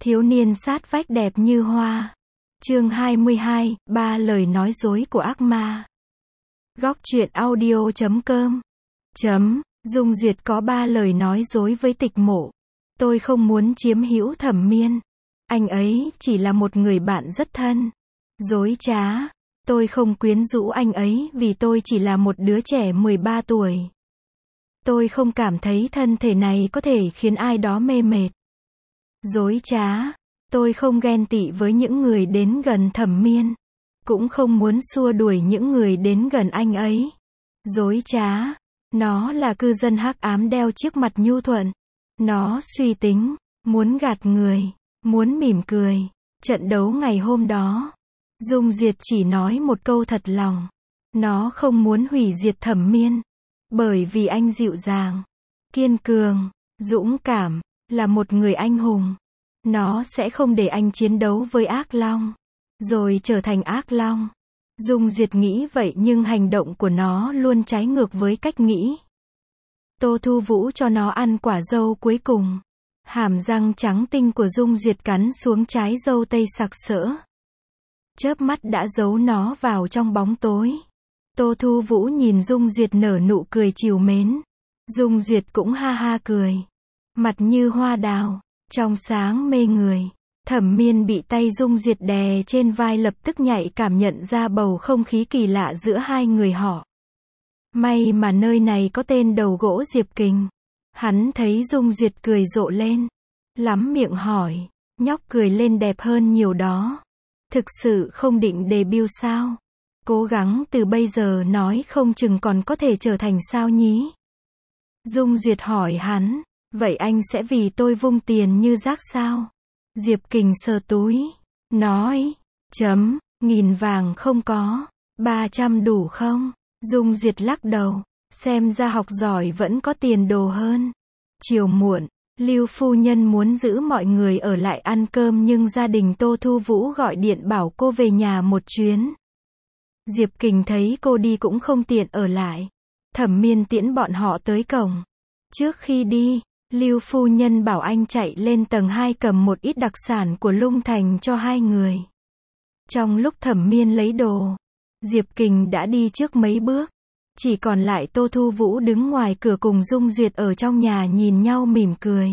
Thiếu niên sát vách đẹp như hoa. Chương 22, 3 lời nói dối của ác ma. Góc truyện audio.com. Dung Duyệt có 3 lời nói dối với Tịch Mộ. Tôi không muốn chiếm hữu Thẩm Miên. Anh ấy chỉ là một người bạn rất thân. Dối trá. Tôi không quyến rũ anh ấy vì tôi chỉ là một đứa trẻ 13 tuổi. Tôi không cảm thấy thân thể này có thể khiến ai đó mê mệt. Dối trá. Tôi không ghen tị với những người đến gần Thẩm Miên. Cũng không muốn xua đuổi những người đến gần anh ấy. Dối trá. Nó là cư dân hắc ám đeo chiếc mặt nhu thuận. Nó suy tính, muốn gạt người, muốn mỉm cười. Trận đấu ngày hôm đó, Dung Duyệt chỉ nói một câu thật lòng. Nó không muốn hủy diệt Thẩm Miên. Bởi vì anh dịu dàng, kiên cường, dũng cảm, là một người anh hùng. Nó sẽ không để anh chiến đấu với ác long, rồi trở thành ác long. Dung Duyệt nghĩ vậy nhưng hành động của nó luôn trái ngược với cách nghĩ. Tô Thu Vũ cho nó ăn quả dâu cuối cùng. Hàm răng trắng tinh của Dung Duyệt cắn xuống trái dâu tây sặc sỡ. Chớp mắt đã giấu nó vào trong bóng tối. Tô Thu Vũ nhìn Dung Duyệt nở nụ cười trìu mến. Dung Duyệt cũng ha ha cười. Mặt như hoa đào, trong sáng mê người. Thẩm Miên bị tay Dung Duyệt đè trên vai lập tức nhạy cảm nhận ra bầu không khí kỳ lạ giữa hai người họ. May mà nơi này có tên đầu gỗ Diệp Kình. Hắn thấy Dung Duyệt cười rộ lên. Lắm miệng hỏi, nhóc cười lên đẹp hơn nhiều đó. Thực sự không định debut sao? Cố gắng từ bây giờ nói không chừng còn có thể trở thành sao nhí. Dung Duyệt hỏi hắn, vậy anh sẽ vì tôi vung tiền như rác sao? Diệp Kình sờ túi, nói, 1.000 vàng không có, 300 đủ không? Dung Duyệt lắc đầu, xem ra học giỏi vẫn có tiền đồ hơn. Chiều muộn, Lưu phu nhân muốn giữ mọi người ở lại ăn cơm nhưng gia đình Tô Thu Vũ gọi điện bảo cô về nhà một chuyến. Diệp Kình thấy cô đi cũng không tiện ở lại. Thẩm Miên tiễn bọn họ tới cổng. Trước khi đi, Lưu phu nhân bảo anh chạy lên tầng 2 cầm một ít đặc sản của Lung Thành cho hai người. Trong lúc Thẩm Miên lấy đồ, Diệp Kình đã đi trước mấy bước. Chỉ còn lại Tô Thu Vũ đứng ngoài cửa cùng Dung Duyệt ở trong nhà nhìn nhau mỉm cười.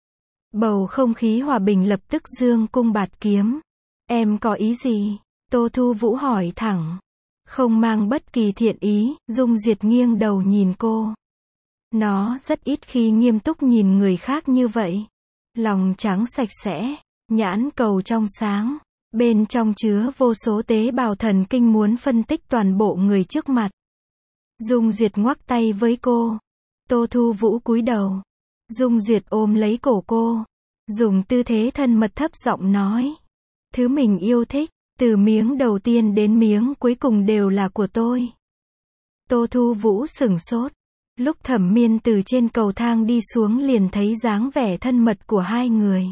Bầu không khí hòa bình lập tức dương cung bạt kiếm. Em có ý gì? Tô Thu Vũ hỏi thẳng. Không mang bất kỳ thiện ý, Dung Duyệt nghiêng đầu nhìn cô. Nó rất ít khi nghiêm túc nhìn người khác như vậy. Lòng trắng sạch sẽ, nhãn cầu trong sáng. Bên trong chứa vô số tế bào thần kinh muốn phân tích toàn bộ người trước mặt. Dung Duyệt ngoắc tay với cô. Tô Thu Vũ cúi đầu. Dung Duyệt ôm lấy cổ cô. Dùng tư thế thân mật thấp giọng nói. Thứ mình yêu thích, từ miếng đầu tiên đến miếng cuối cùng đều là của tôi. Tô Thu Vũ sửng sốt. Lúc Thẩm Miên từ trên cầu thang đi xuống liền thấy dáng vẻ thân mật của hai người.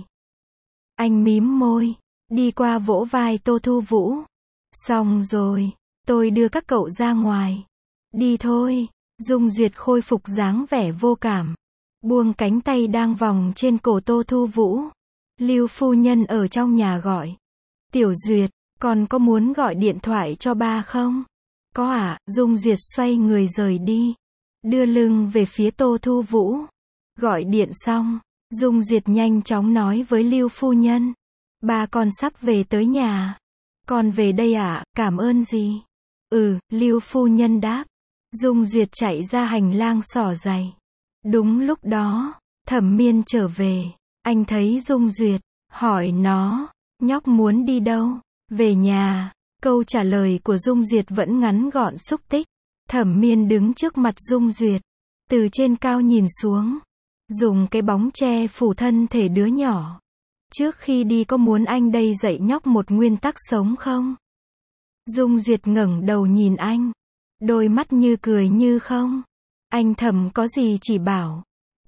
Anh mím môi, đi qua vỗ vai Tô Thu Vũ. Xong rồi, tôi đưa các cậu ra ngoài. Đi thôi. Dung Duyệt khôi phục dáng vẻ vô cảm. Buông cánh tay đang vòng trên cổ Tô Thu Vũ. Lưu phu nhân ở trong nhà gọi. Tiểu Duyệt, con có muốn gọi điện thoại cho ba không? Có ạ. Dung Duyệt xoay người rời đi. Đưa lưng về phía Tô Thu Vũ. Gọi điện xong, Dung Duyệt nhanh chóng nói với Lưu phu nhân. Ba con sắp về tới nhà. Con về đây ạ, cảm ơn gì? Lưu phu nhân đáp. Dung Duyệt chạy ra hành lang xỏ giày. Đúng lúc đó, Thẩm Miên trở về. Anh thấy Dung Duyệt, hỏi nó, nhóc muốn đi đâu? Về nhà. Câu trả lời của Dung Duyệt vẫn ngắn gọn xúc tích. Thẩm Miên đứng trước mặt Dung Duyệt, từ trên cao nhìn xuống, dùng cái bóng che phủ thân thể đứa nhỏ. Trước khi đi có muốn anh đây dạy nhóc một nguyên tắc sống không? Dung Duyệt ngẩng đầu nhìn anh, đôi mắt như cười như không. Anh Thẩm có gì chỉ bảo.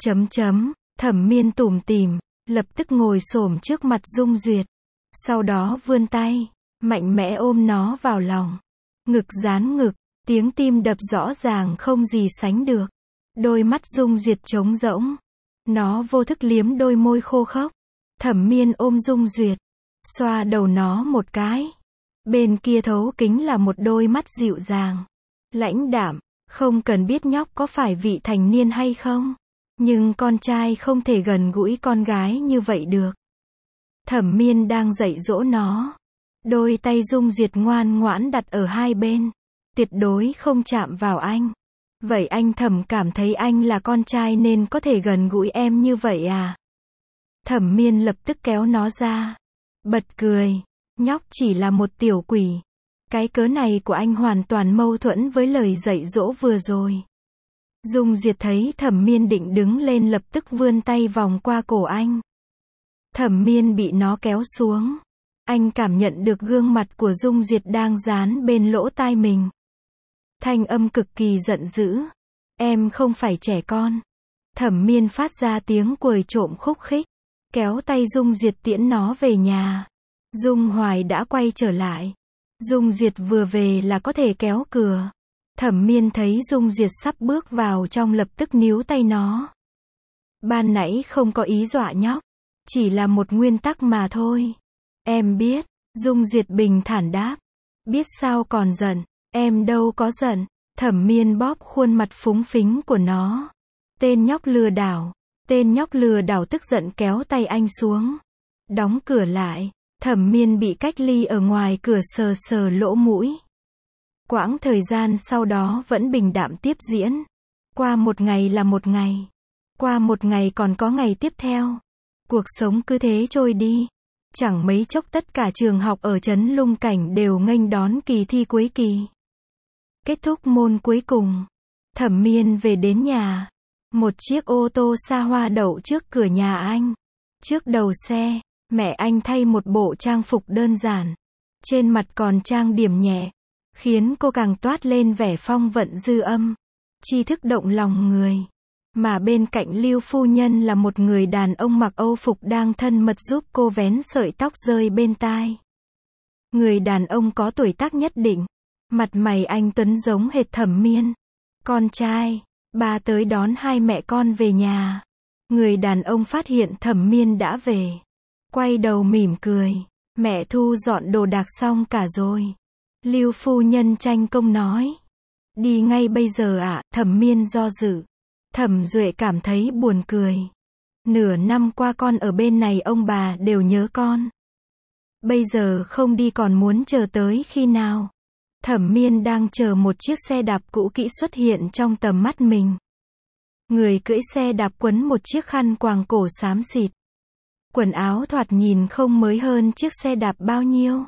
Thẩm Miên tủm tỉm, lập tức ngồi xổm trước mặt Dung Duyệt. Sau đó vươn tay, mạnh mẽ ôm nó vào lòng. Ngực dán ngực. Tiếng tim đập rõ ràng không gì sánh được. Đôi mắt Dung Duyệt trống rỗng. Nó vô thức liếm đôi môi khô khốc. Thẩm Miên ôm Dung Duyệt, xoa đầu nó một cái. Bên kia thấu kính là một đôi mắt dịu dàng, lãnh đạm, không cần biết nhóc có phải vị thành niên hay không. Nhưng con trai không thể gần gũi con gái như vậy được. Thẩm Miên đang dạy dỗ nó. Đôi tay Dung Duyệt ngoan ngoãn đặt ở hai bên. Tuyệt đối không chạm vào anh. Vậy anh Thẩm cảm thấy anh là con trai nên có thể gần gũi em như vậy à? Thẩm Miên lập tức kéo nó ra. Bật cười. Nhóc chỉ là một tiểu quỷ. Cái cớ này của anh hoàn toàn mâu thuẫn với lời dạy dỗ vừa rồi. Dung Duyệt thấy Thẩm Miên định đứng lên lập tức vươn tay vòng qua cổ anh. Thẩm Miên bị nó kéo xuống. Anh cảm nhận được gương mặt của Dung Duyệt đang dán bên lỗ tai mình. Thanh âm cực kỳ giận dữ. Em không phải trẻ con. Thẩm Miên phát ra tiếng quầy trộm khúc khích. Kéo tay Dung Duyệt tiễn nó về nhà. Dung Hoài đã quay trở lại. Dung Duyệt vừa về là có thể kéo cửa. Thẩm Miên thấy Dung Duyệt sắp bước vào trong lập tức níu tay nó. Ban nãy không có ý dọa nhóc. Chỉ là một nguyên tắc mà thôi. Em biết. Dung Duyệt bình thản đáp. Biết sao còn giận. Em đâu có giận. Thẩm Miên bóp khuôn mặt phúng phính của nó. Tên nhóc lừa đảo. Tên nhóc lừa đảo tức giận kéo tay anh xuống. Đóng cửa lại. Thẩm Miên bị cách ly ở ngoài cửa sờ sờ lỗ mũi. Quãng thời gian sau đó vẫn bình đạm tiếp diễn. Qua một ngày là một ngày. Qua một ngày còn có ngày tiếp theo. Cuộc sống cứ thế trôi đi. Chẳng mấy chốc tất cả trường học ở trấn Lung Cảnh đều nghênh đón kỳ thi cuối kỳ. Kết thúc môn cuối cùng. Thẩm Miên về đến nhà. Một chiếc ô tô xa hoa đậu trước cửa nhà anh. Trước đầu xe, mẹ anh thay một bộ trang phục đơn giản. Trên mặt còn trang điểm nhẹ. Khiến cô càng toát lên vẻ phong vận dư âm. Tri thức động lòng người. Mà bên cạnh Lưu phu nhân là một người đàn ông mặc Âu phục đang thân mật giúp cô vén sợi tóc rơi bên tai. Người đàn ông có tuổi tác nhất định. Mặt mày anh tuấn giống hệt Thẩm Miên. Con trai, ba tới đón hai mẹ con về nhà. Người đàn ông phát hiện Thẩm Miên đã về. Quay đầu mỉm cười. Mẹ thu dọn đồ đạc xong cả rồi. Lưu phu nhân tranh công nói. Đi ngay bây giờ ạ. Thẩm Miên do dự. Thẩm Duệ cảm thấy buồn cười. Nửa năm qua con ở bên này ông bà đều nhớ con. Bây giờ không đi còn muốn chờ tới khi nào? Thẩm Miên đang chờ một chiếc xe đạp cũ kỹ xuất hiện trong tầm mắt mình. Người cưỡi xe đạp quấn một chiếc khăn quàng cổ xám xịt. Quần áo thoạt nhìn không mới hơn chiếc xe đạp bao nhiêu.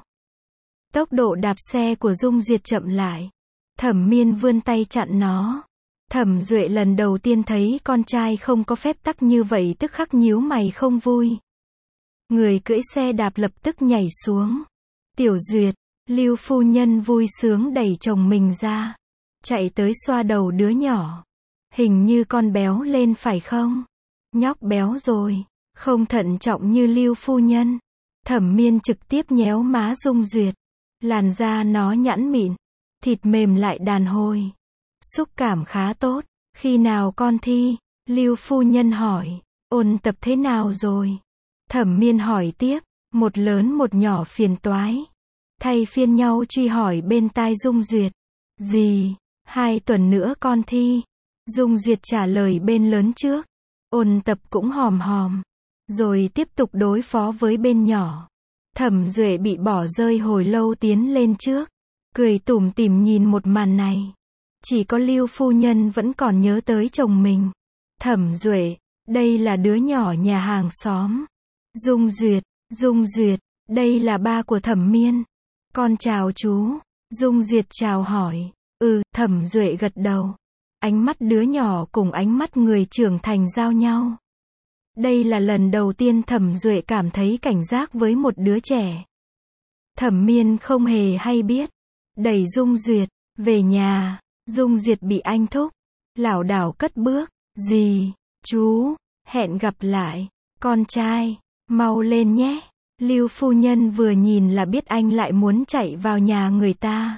Tốc độ đạp xe của Dung Duyệt chậm lại. Thẩm Miên vươn tay chặn nó. Thẩm Duệ lần đầu tiên thấy con trai không có phép tắc như vậy tức khắc nhíu mày không vui. Người cưỡi xe đạp lập tức nhảy xuống. Tiểu Duyệt, Lưu phu nhân vui sướng đẩy chồng mình ra. Chạy tới xoa đầu đứa nhỏ. Hình như con béo lên phải không? Nhóc béo rồi. Không thận trọng như Lưu phu nhân. Thẩm Miên trực tiếp nhéo má Dung Duyệt. Làn da nó nhẵn mịn. Thịt mềm lại đàn hồi. Xúc cảm khá tốt. Khi nào con thi? Lưu phu nhân hỏi. Ôn tập thế nào rồi? Thẩm Miên hỏi tiếp. Một lớn một nhỏ phiền toái. Thay phiên nhau truy hỏi bên tai Dung Duyệt. Gì? 2 tuần nữa con thi. Dung Duyệt trả lời bên lớn trước. Ôn tập cũng hòm hòm. Rồi tiếp tục đối phó với bên nhỏ. Thẩm Duệ bị bỏ rơi hồi lâu tiến lên trước. Cười tủm tỉm nhìn một màn này. Chỉ có Lưu phu nhân vẫn còn nhớ tới chồng mình. Thẩm Duệ, đây là đứa nhỏ nhà hàng xóm. Dung Duyệt, đây là ba của Thẩm Miên. Con chào chú. Dung Duyệt chào hỏi. Thẩm Duệ gật đầu. Ánh mắt đứa nhỏ cùng ánh mắt người trưởng thành giao nhau. Đây là lần đầu tiên Thẩm Duệ cảm thấy cảnh giác với một đứa trẻ. Thẩm Miên không hề hay biết. Đẩy Dung Duyệt về nhà. Dung Duyệt bị anh thúc lảo đảo cất bước. Dì, chú, hẹn gặp lại. Con trai, mau lên nhé. Lưu phu nhân vừa nhìn là biết anh lại muốn chạy vào nhà người ta.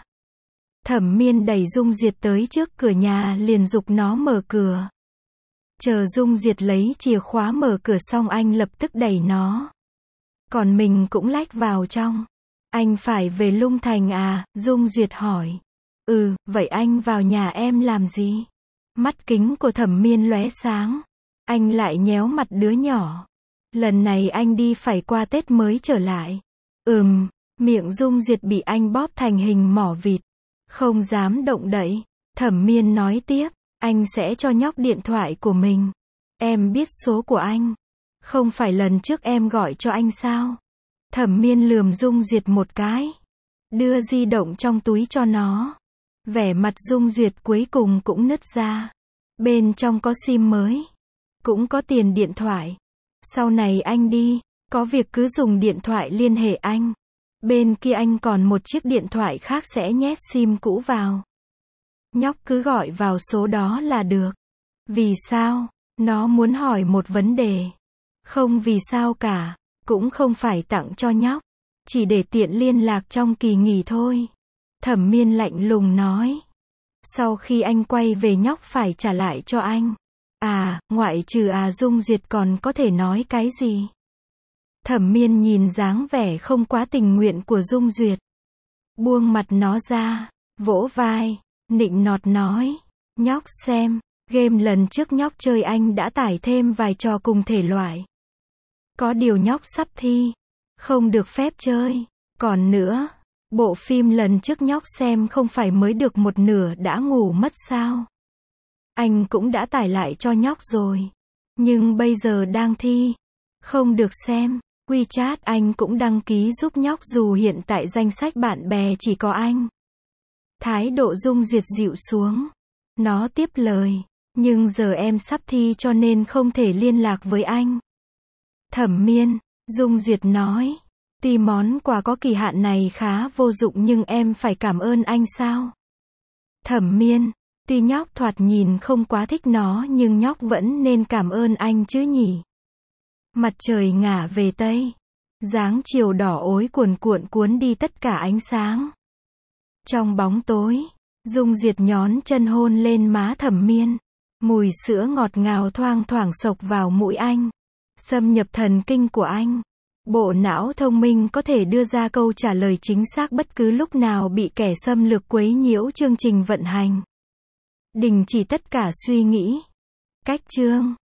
Thẩm Miên đẩy Dung Duyệt tới trước cửa nhà liền giục nó mở cửa. Chờ Dung Duyệt lấy chìa khóa mở cửa xong anh lập tức đẩy nó. Còn mình cũng lách vào trong. Anh phải về Lung Thành à? Dung Duyệt hỏi. Ừ, vậy anh vào nhà em làm gì? Mắt kính của Thẩm Miên lóe sáng. Anh lại nhéo mặt đứa nhỏ. Lần này anh đi phải qua Tết mới trở lại. Miệng Dung Duyệt bị anh bóp thành hình mỏ vịt. Không dám động đậy. Thẩm Miên nói tiếp, anh sẽ cho nhóc điện thoại của mình. Em biết số của anh. Không phải lần trước em gọi cho anh sao? Thẩm Miên lườm Dung Duyệt một cái. Đưa di động trong túi cho nó. Vẻ mặt Dung Duyệt cuối cùng cũng nứt ra. Bên trong có sim mới. Cũng có tiền điện thoại. Sau này anh đi, có việc cứ dùng điện thoại liên hệ anh. Bên kia anh còn một chiếc điện thoại khác sẽ nhét sim cũ vào. Nhóc cứ gọi vào số đó là được. Vì sao? Nó muốn hỏi một vấn đề. Không vì sao cả. Cũng không phải tặng cho nhóc. Chỉ để tiện liên lạc trong kỳ nghỉ thôi. Thẩm Miên lạnh lùng nói. Sau khi anh quay về nhóc phải trả lại cho anh. À, ngoại trừ Dung Duyệt còn có thể nói cái gì? Thẩm Miên nhìn dáng vẻ không quá tình nguyện của Dung Duyệt. Buông mặt nó ra, vỗ vai, nịnh nọt nói. Nhóc xem, game lần trước nhóc chơi anh đã tải thêm vài trò cùng thể loại. Có điều nhóc sắp thi, không được phép chơi. Còn nữa, bộ phim lần trước nhóc xem không phải mới được một nửa đã ngủ mất sao? Anh cũng đã tải lại cho nhóc rồi. Nhưng bây giờ đang thi, không được xem. WeChat anh cũng đăng ký giúp nhóc dù hiện tại danh sách bạn bè chỉ có anh. Thái độ Dung Duyệt dịu xuống. Nó tiếp lời. Nhưng giờ em sắp thi cho nên không thể liên lạc với anh. Thẩm Miên, Dung Duyệt nói. Tuy món quà có kỳ hạn này khá vô dụng nhưng em phải cảm ơn anh sao? Thẩm Miên, tuy nhóc thoạt nhìn không quá thích nó nhưng nhóc vẫn nên cảm ơn anh chứ nhỉ? Mặt trời ngả về Tây. Dáng chiều đỏ ối cuồn cuộn cuốn đi tất cả ánh sáng. Trong bóng tối, Dung Duyệt nhón chân hôn lên má Thẩm Miên. Mùi sữa ngọt ngào thoang thoảng xộc vào mũi anh. Xâm nhập thần kinh của anh. Bộ não thông minh có thể đưa ra câu trả lời chính xác bất cứ lúc nào bị kẻ xâm lược quấy nhiễu chương trình vận hành. Đình chỉ tất cả suy nghĩ. Cách chương